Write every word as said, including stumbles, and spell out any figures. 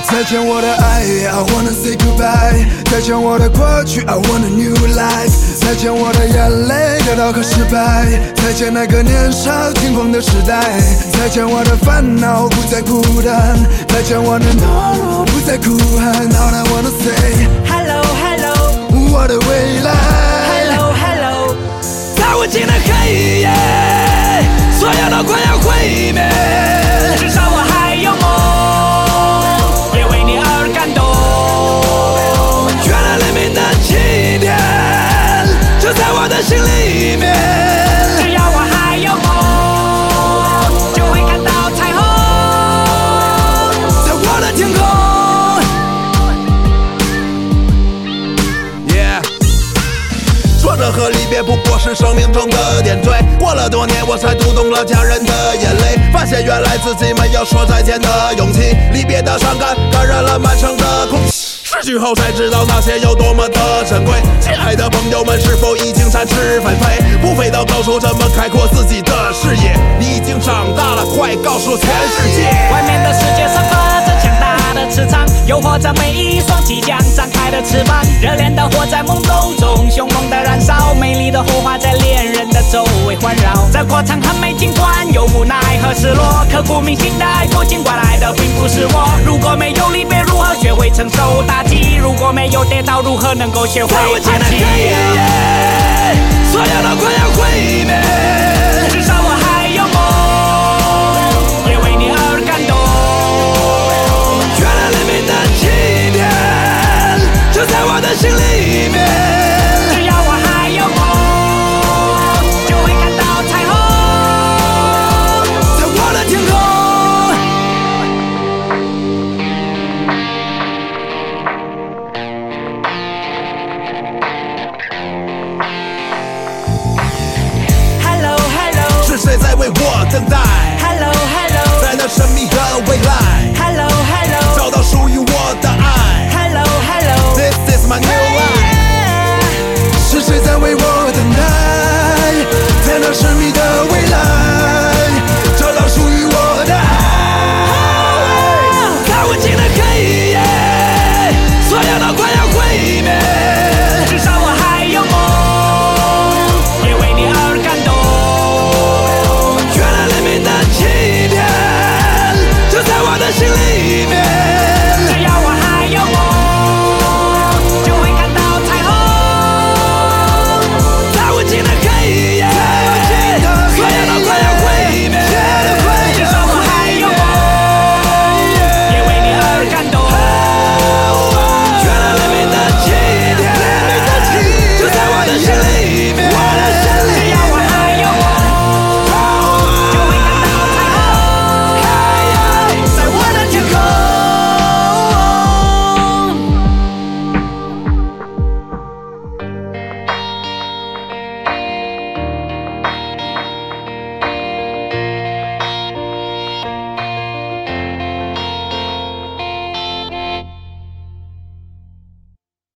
再见我的爱 I wanna say goodbye， 再见我的过去 I want a new life， 再见我的眼泪得到和失败，再见那个年少轻狂的时代，再见我的烦恼不再孤单，再见我的懦弱不再哭喊。 All I wanna say Hello Hello， 我的未来 Hello Hello， 在无尽的黑夜，所有都快要毁灭， 至少我还有梦，也为你而感动。 原来黎明的起点就在我的心里面， 只要我还有梦，就会看到彩虹， 在我的天空。Yeah， 说着和离别不过是生命中的点缀，过了多年我才读懂了家人的眼泪，发现原来自己没有说再见的勇气，离别的伤感感染了满城的空气，失去后才知道那些有多么的珍贵。亲爱的朋友们，是否已经展翅纷飞，不飞到高处怎么开阔自己的视野？你已经长大了，快告诉全世界， 外面的世界散发着强大的磁场，诱惑着每一双即将张开的翅膀，热烈的火在懵懂中凶猛的燃烧，美丽的火花在恋人的周围环绕。这过程很美，尽管有无奈和失落，刻骨铭心的爱过，尽管来的并不是我。如果没有离别，如何学会承受打击？如果没有跌倒，如何能够学会爬起？ 所有都快要毁灭。